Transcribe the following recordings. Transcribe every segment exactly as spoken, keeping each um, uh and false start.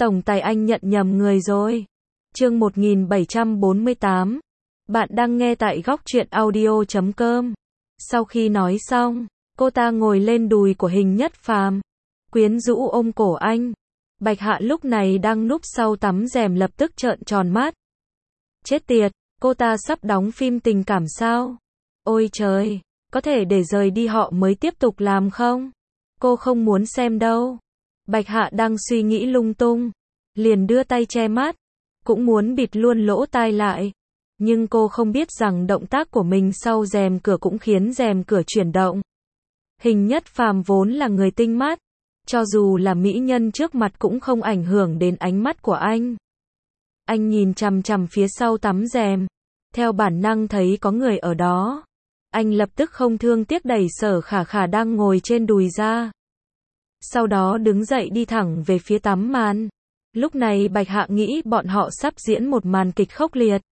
Tổng tài anh nhận nhầm người rồi. Chương một nghìn bảy trăm bốn mươi tám. Bạn đang nghe tại góc truyện audio chấm com. Sau khi nói xong, cô ta ngồi lên đùi của Hình Nhất Phàm, quyến rũ ôm cổ anh. Bạch Hạ lúc này đang núp sau tấm rèm lập tức trợn tròn mắt. Chết tiệt, cô ta sắp đóng phim tình cảm sao? Ôi trời, có thể để rời đi họ mới tiếp tục làm không? Cô không muốn xem đâu. Bạch Hạ đang suy nghĩ lung tung, liền đưa tay che mắt, cũng muốn bịt luôn lỗ tai lại. Nhưng cô không biết rằng động tác của mình sau rèm cửa cũng khiến rèm cửa chuyển động. Hình Nhất Phàm vốn là người tinh mắt, cho dù là mỹ nhân trước mặt cũng không ảnh hưởng đến ánh mắt của anh. Anh nhìn chằm chằm phía sau tấm rèm, theo bản năng thấy có người ở đó. Anh lập tức không thương tiếc đẩy Sở Khả Khả đang ngồi trên đùi ra. Sau đó đứng dậy đi thẳng về phía tấm màn. Lúc này Bạch Hạ nghĩ bọn họ sắp diễn một màn kịch khốc liệt.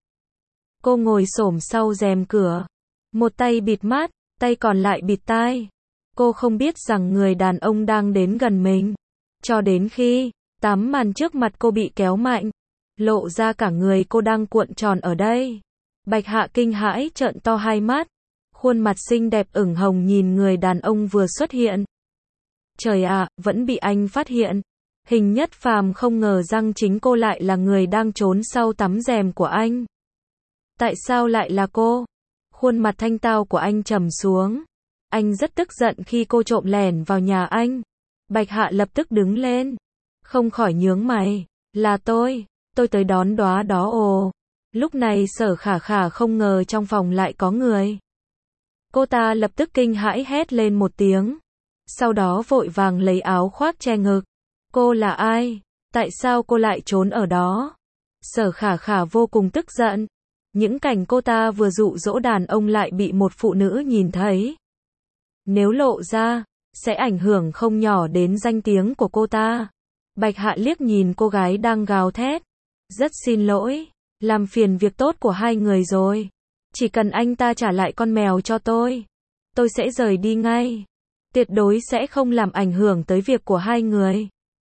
Cô ngồi xổm sau rèm cửa, một tay bịt mắt, tay còn lại bịt tai. Cô không biết rằng người đàn ông đang đến gần mình. Cho đến khi tấm màn trước mặt cô bị kéo mạnh, lộ ra cả người cô đang cuộn tròn ở đây. Bạch Hạ kinh hãi trợn to hai mắt, khuôn mặt xinh đẹp ửng hồng nhìn người đàn ông vừa xuất hiện. Trời ạ, vẫn bị anh phát hiện. Hình Nhất Phàm không ngờ rằng chính cô lại là người đang trốn sau tấm rèm của anh. Tại sao lại là cô? Khuôn mặt thanh tao của anh trầm xuống. Anh rất tức giận khi cô trộm lẻn vào nhà anh. Bạch Hạ lập tức đứng lên, không khỏi nhướng mày. Là tôi, tôi tới đón đóa đó ồ. Lúc này Sở Khả Khả không ngờ trong phòng lại có người. Cô ta lập tức kinh hãi hét lên một tiếng. Sau đó vội vàng lấy áo khoác che ngực. Cô là ai? Tại sao cô lại trốn ở đó? Sở Khả Khả vô cùng tức giận. Những cảnh cô ta vừa dụ dỗ đàn ông lại bị một phụ nữ nhìn thấy. Nếu lộ ra, sẽ ảnh hưởng không nhỏ đến danh tiếng của cô ta. Bạch Hạ liếc nhìn cô gái đang gào thét. Rất xin lỗi, làm phiền việc tốt của hai người rồi. Chỉ cần anh ta trả lại con mèo cho tôi, tôi sẽ rời đi ngay. Tuyệt đối sẽ không làm ảnh hưởng tới việc của hai người.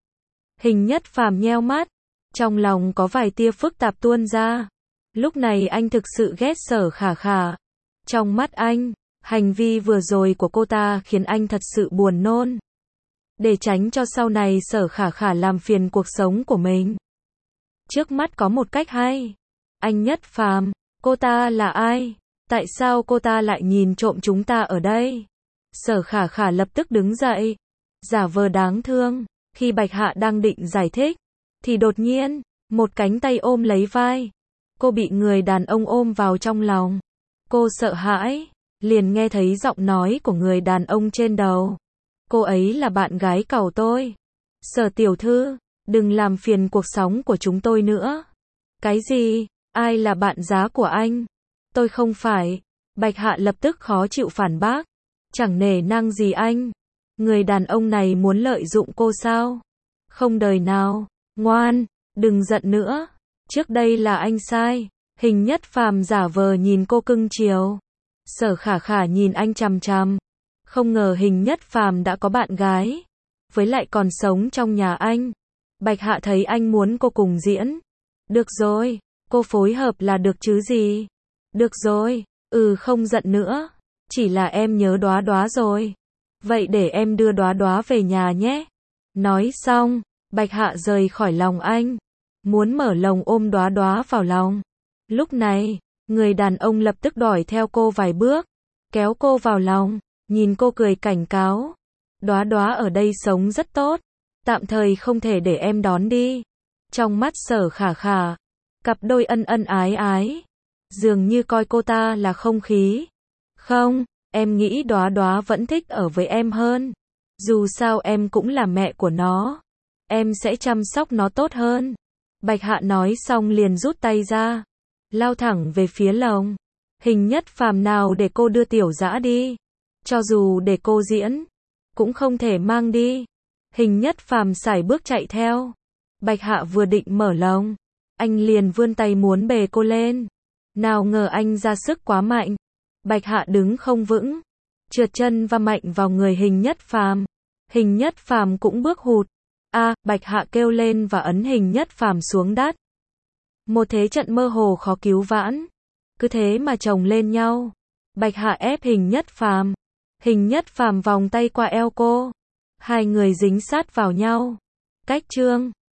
Hình Nhất Phàm nheo mắt, trong lòng có vài tia phức tạp tuôn ra. Lúc này anh thực sự ghét Sở Khả Khả. Trong mắt anh, hành vi vừa rồi của cô ta khiến anh thật sự buồn nôn. Để tránh cho sau này Sở Khả Khả làm phiền cuộc sống của mình, trước mắt có một cách hay. Anh Nhất Phàm, cô ta là ai? Tại sao cô ta lại nhìn trộm chúng ta ở đây? Sở Khả Khả lập tức đứng dậy, giả vờ đáng thương. Khi Bạch Hạ đang định giải thích, thì đột nhiên, một cánh tay ôm lấy vai. Cô bị người đàn ông ôm vào trong lòng. Cô sợ hãi, liền nghe thấy giọng nói của người đàn ông trên đầu. Cô ấy là bạn gái cậu tôi. Sở tiểu thư, đừng làm phiền cuộc sống của chúng tôi nữa. Cái gì? Ai là bạn giá của anh? Tôi không phải. Bạch Hạ lập tức khó chịu phản bác. Chẳng nể nang gì anh. Người đàn ông này muốn lợi dụng cô sao? Không đời nào. Ngoan, đừng giận nữa. Trước đây là anh sai. Hình Nhất Phàm giả vờ nhìn cô cưng chiều. Sở Khả Khả nhìn anh chằm chằm. Không ngờ Hình Nhất Phàm đã có bạn gái, với lại còn sống trong nhà anh. Bạch Hạ thấy anh muốn cô cùng diễn. Được rồi, cô phối hợp là được chứ gì. Được rồi, ừ không giận nữa. Chỉ là em nhớ Đóa Đóa rồi. Vậy để em đưa Đóa Đóa về nhà nhé. Nói xong, Bạch Hạ rời khỏi lòng anh, muốn mở lồng ôm Đóa Đóa vào lòng. Lúc này, người đàn ông lập tức đuổi theo cô vài bước, kéo cô vào lòng, nhìn cô cười cảnh cáo. Đóa Đóa ở đây sống rất tốt, tạm thời không thể để em đón đi. Trong mắt Sở Khả Khả, cặp đôi ân ân ái ái, dường như coi cô ta là không khí. Không, em nghĩ Đóa Đóa vẫn thích ở với em hơn. Dù sao em cũng là mẹ của nó. Em sẽ chăm sóc nó tốt hơn. Bạch Hạ nói xong liền rút tay ra, lao thẳng về phía lồng. Hình Nhất Phàm nào để cô đưa tiểu dã đi. Cho dù để cô diễn, cũng không thể mang đi. Hình Nhất Phàm sải bước chạy theo. Bạch Hạ vừa định mở lồng, anh liền vươn tay muốn bế cô lên. Nào ngờ anh ra sức quá mạnh. Bạch Hạ đứng không vững, trượt chân va mạnh vào người Hình Nhất Phàm. Hình Nhất Phàm cũng bước hụt. A, Bạch Hạ kêu lên và ấn Hình Nhất Phàm xuống đất. Một thế trận mơ hồ khó cứu vãn. Cứ thế mà chồng lên nhau. Bạch Hạ ép Hình Nhất Phàm. Hình Nhất Phàm vòng tay qua eo cô. Hai người dính sát vào nhau. Cách chương